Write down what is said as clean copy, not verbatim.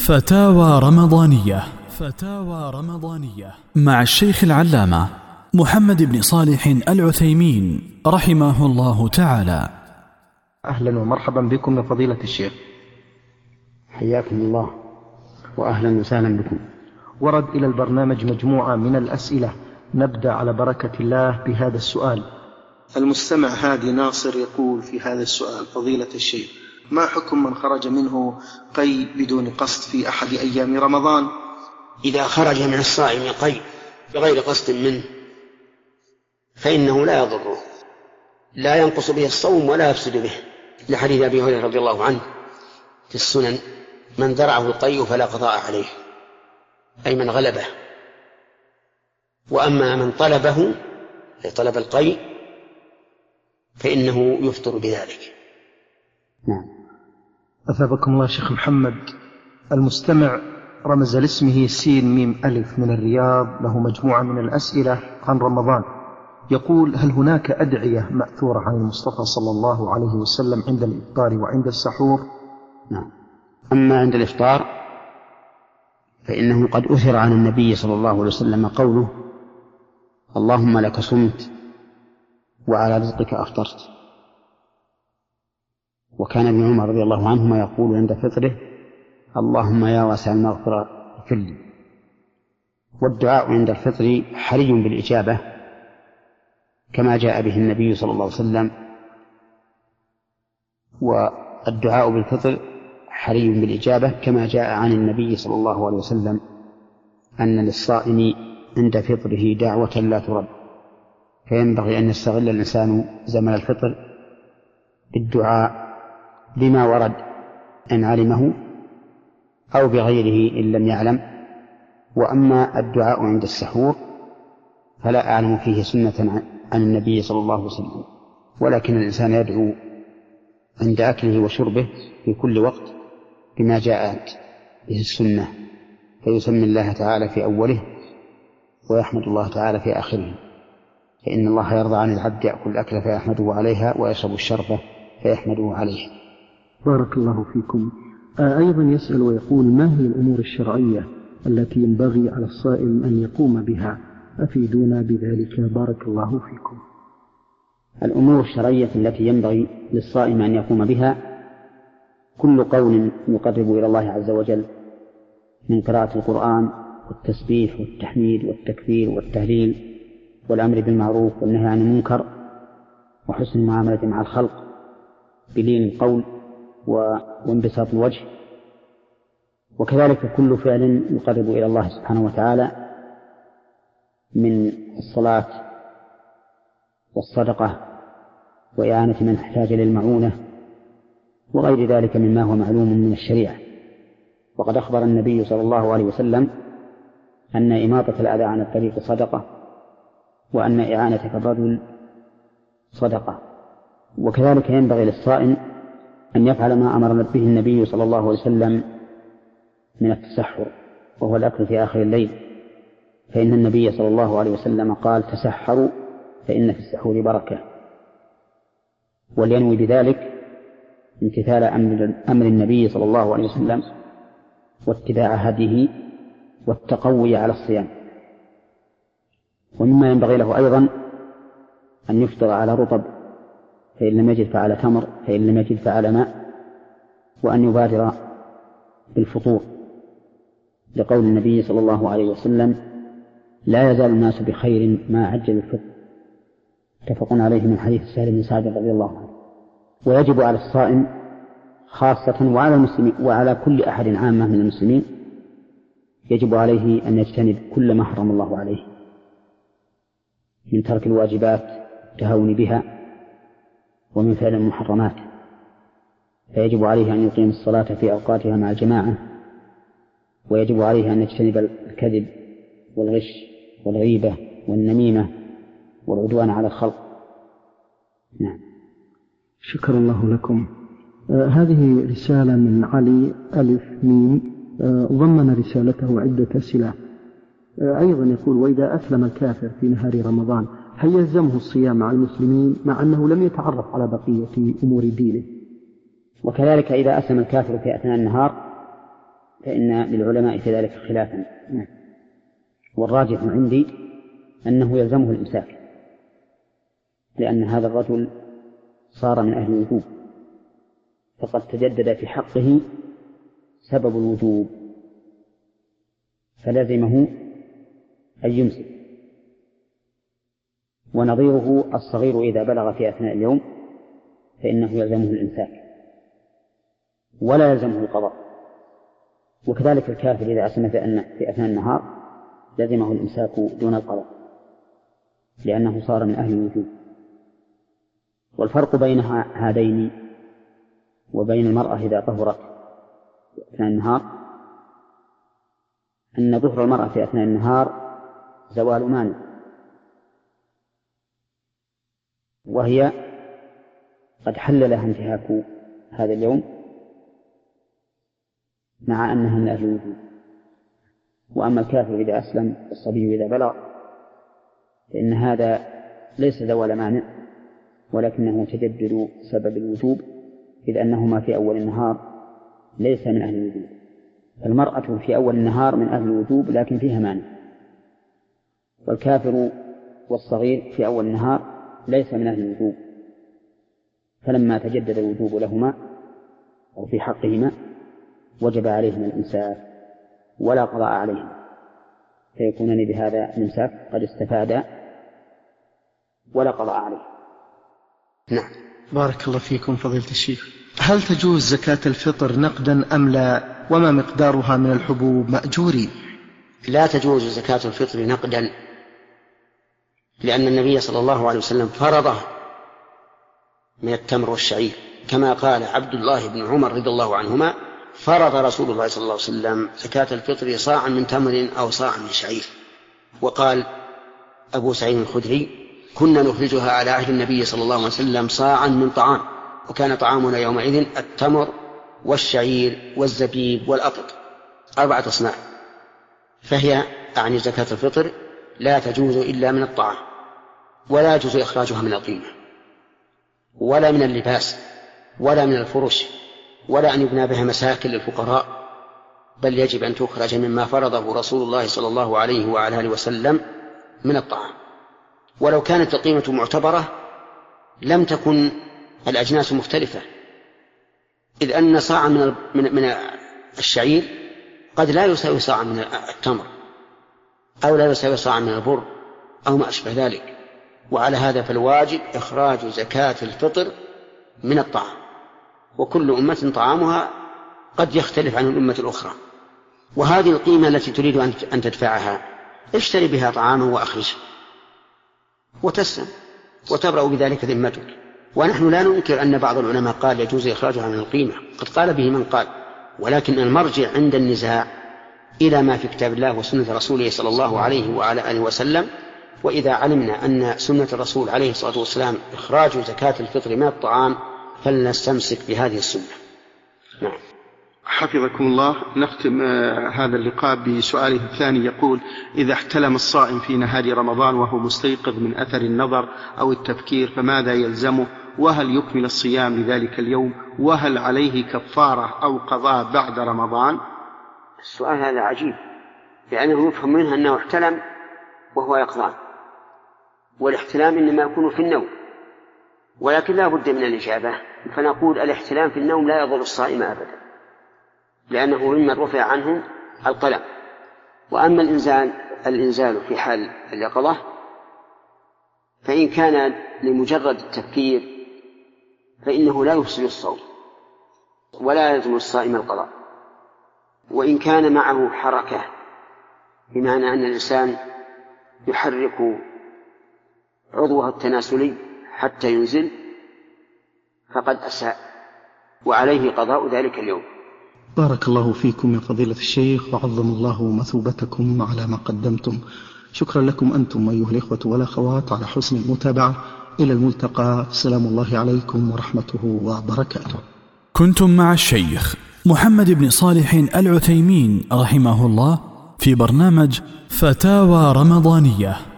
فتاوى رمضانية. فتاوى رمضانية مع الشيخ العلامة محمد بن صالح العثيمين رحمه الله تعالى. أهلا ومرحبا بكم يا فضيلة الشيخ. حياكم الله وأهلا وسهلا بكم. ورد إلى البرنامج مجموعة من الأسئلة، نبدأ على بركة الله بهذا السؤال. المستمع هادي ناصر يقول في هذا السؤال: فضيلة الشيخ، ما حكم من خرج منه قيء بدون قصد في أحد أيام رمضان؟ إذا خرج من الصائم قيء بغير قصد منه فإنه لا يضره، لا ينقص به الصوم ولا يفسد به، لحديث أبي هريرة رضي الله عنه في السنن: من ذرعه القيء فلا قضاء عليه، أي من غلبه. وأما من طلبه أي طلب القيء فإنه يفطر بذلك. نعم. أثابكم الله شيخ محمد. المستمع رمز لاسمه سين ميم ألف من الرياض، له مجموعة من الأسئلة عن رمضان. يقول: هل هناك أدعية مأثورة عن المصطفى صلى الله عليه وسلم عند الإفطار وعند السحور؟ نعم. أما عند الإفطار فإنه قد أثر عن النبي صلى الله عليه وسلم قوله: اللهم لك صمت وعلى رزقك أفطرت. وكان ابن عمر رضي الله عنهما يقول عند فطره: اللهم يا واسع المغفرة اغفر لي. والدعاء عند الفطر حري بالإجابة كما جاء به النبي صلى الله عليه وسلم. والدعاء بالفطر حري بالإجابة كما جاء عن النبي صلى الله عليه وسلم أن للصائم عند فطره دعوة لا ترد، فينبغي أن يستغل الإنسان زمن الفطر بالدعاء بما ورد إن علمه أو بغيره إن لم يعلم. وأما الدعاء عند السحور فلا أعلم فيه سنة عن النبي صلى الله عليه وسلم، ولكن الإنسان يدعو عند أكله وشربه في كل وقت بما جاءت به السنة، فيسمي الله تعالى في أوله ويحمد الله تعالى في آخره، فإن الله يرضى عن العبد يأكل الأكل فيحمده عليها ويشرب الشربة فيحمده عليها. بارك الله فيكم. أيضا يسأل ويقول: ما هي الأمور الشرعية التي ينبغي على الصائم أن يقوم بها؟ أفيدونا بذلك بارك الله فيكم. الأمور الشرعية التي ينبغي للصائم أن يقوم بها كل قول يقرب إلى الله عز وجل من قراءة القرآن والتسبيح والتحميد والتكبير والتهليل والأمر بالمعروف والنهي عن المنكر وحسن المعاملة مع الخلق بلين القول وانبساط الوجه، وكذلك كل فعل يقرب إلى الله سبحانه وتعالى من الصلاة والصدقة وإعانة من احتاج للمعونة وغير ذلك مما هو معلوم من الشريعة. وقد أخبر النبي صلى الله عليه وسلم أن إماطة الأذى عن الطريق صدقة، وأن إعانة الرجل صدقة. وكذلك ينبغي للصائم أن يفعل ما أمر به النبي صلى الله عليه وسلم من التسحر، وهو الأكل في آخر الليل، فإن النبي صلى الله عليه وسلم قال: تسحروا فإن في السحور بركة. ولينوي بذلك امتثال أمر النبي صلى الله عليه وسلم واتباع هديه والتقوي على الصيام. ومما ينبغي له أيضا أن يفطر على رطب، فإن لم يجد فعلى تمر، فإن لم يجد فعلى ماء، وأن يبادر بالفطور لقول النبي صلى الله عليه وسلم: لا يزال الناس بخير ما عجل الفطر، متفق عليه من حديث سهل بن سعد رضي الله عنه. ويجب على الصائم خاصة وعلى المسلمين وعلى كل أحد عامة من المسلمين يجب عليه أن يجتنب كل ما حرم الله عليه من ترك الواجبات والتهاون بها ومن فعل المحرمات، فيجب عليه أن يقيم الصلاة في أوقاتها مع الجماعة، ويجب عليه أن يجتنب الكذب والغش والغيبة والنميمة والعدوان على الخلق. نعم. شكر الله لكم. هذه رسالة من علي ألف ميم، ضمن رسالته عدة أسئلة. أيضا يقول: وإذا أسلم الكافر في نهار رمضان هل يلزمه الصيام مع المسلمين مع أنه لم يتعرف على بقية أمور دينه؟ وكذلك إذا أسلم الكافر في أثناء النهار فإن للعلماء في ذلك خلافا، والراجح عندي أنه يلزمه الإمساك، لأن هذا الرجل صار من أهل الوجوب، فقد تجدد في حقه سبب الوجوب، فلزمه أن يمسك. ونظيره الصغير إذا بلغ في أثناء اليوم فإنه يلزمه الإمساك ولا يلزمه القضاء، وكذلك الكافر إذا أسلم في أثناء النهار لزمه الإمساك دون القضاء، لأنه صار من أهل الوجوب. والفرق بين هذين وبين المرأة إذا طهرت في أثناء النهار أن ظهر المرأة في أثناء النهار زوال مانع، وهي قد حل لها انتهاك هذا اليوم مع أنها من أهل الوجوب. وأما الكافر إذا أسلم الصبي إذا بلغ فإن هذا ليس زوال مانع، ولكنه تجدد سبب الوجوب، إذ أنهما في أول النهار ليس من أهل الوجوب. المرأة في أول النهار من أهل الوجوب لكن فيها مانع، والكافر والصغير في أول النهار ليس من أهل الوجوب، فلما تجدد الوجوب لهما أو في حقهما وجب عليهما الإمساك ولا قضاء عليهما، فيكونان بهذا الإمساك قد استفادا ولا قضاء عليه. نعم. بارك الله فيكم فضيلة الشيخ. هل تجوز زكاة الفطر نقدا أم لا؟ وما مقدارها من الحبوب مأجورين؟ لا تجوز زكاة الفطر نقدا، لأن النبي صلى الله عليه وسلم فرضه من التمر والشعير، كما قال عبد الله بن عمر رضي الله عنهما: فرض رسول الله صلى الله عليه وسلم زكاة الفطر صاعا من تمر أو صاعا من شعير. وقال أبو سعيد الخدري: كنا نخرجها على عهد النبي صلى الله عليه وسلم صاعا من طعام، وكان طعامنا يومئذ التمر والشعير والزبيب والأقط، 4 أصناف. فهي أعني زكاة الفطر لا تجوز إلا من الطعام، ولا يجوز إخراجها من القيمة ولا من اللباس ولا من الفرش، ولا أن يبنى بها مساكن للفقراء، بل يجب أن تخرج مما فرضه رسول الله صلى الله عليه وعلى آله وسلم من الطعام. ولو كانت القيمة معتبرة لم تكن الأجناس مختلفة، إذ أن صاعا من الشعير قد لا يساوي صاعا من التمر، أو لا يساوي صاعا من البر أو ما أشبه ذلك. وعلى هذا فالواجب إخراج زكاة الفطر من الطعام، وكل أمة طعامها قد يختلف عن الأمة الأخرى. وهذه القيمة التي تريد أن تدفعها اشتري بها طعاما وأخرج وتسلم وتبرأ بذلك ذمتك. ونحن لا ننكر أن بعض العلماء قال يجوز إخراجها من القيمة، قد قال به من قال، ولكن المرجع عند النزاع إلى ما في كتاب الله وسنة رسوله صلى الله عليه وعلى آله وسلم. وإذا علمنا أن سنة الرسول عليه الصلاة والسلام إخراج زكاة الفطر من الطعام فلنستمسك بهذه السنة. نعم. حفظكم الله. نختم هذا اللقاء بسؤاله الثاني، يقول: إذا احتلم الصائم في نهار رمضان وهو مستيقظ من أثر النظر أو التفكير فماذا يلزمه؟ وهل يكمل الصيام لذلك اليوم؟ وهل عليه كفارة أو قضاء بعد رمضان؟ السؤال هذا عجيب، لأنه يفهم منها أنه احتلم وهو يقظان، والاحتلام إنما يكون في النوم، ولكن لا بد من الإجابة. فنقول الاحتلام في النوم لا يضر الصائم أبدا، لأنه ممن رفع عنه القلم. وأما الإنزال في حال اليقظة فإن كان لمجرد التفكير فإنه لا يفسد الصوم ولا يلزم الصائم القضاء. وإن كان معه حركة، بمعنى أن الإنسان يحرك عضوه التناسلي حتى ينزل، فقد أساء وعليه قضاء ذلك اليوم. بارك الله فيكم يا فضيلة الشيخ، وعظم الله مثوبتكم على ما قدمتم. شكرا لكم أنتم أيها الإخوة والأخوات على حسن المتابعة. إلى الملتقى. سلام الله عليكم ورحمته وبركاته. كنتم مع الشيخ محمد بن صالح العثيمين رحمه الله في برنامج فتاوى رمضانية.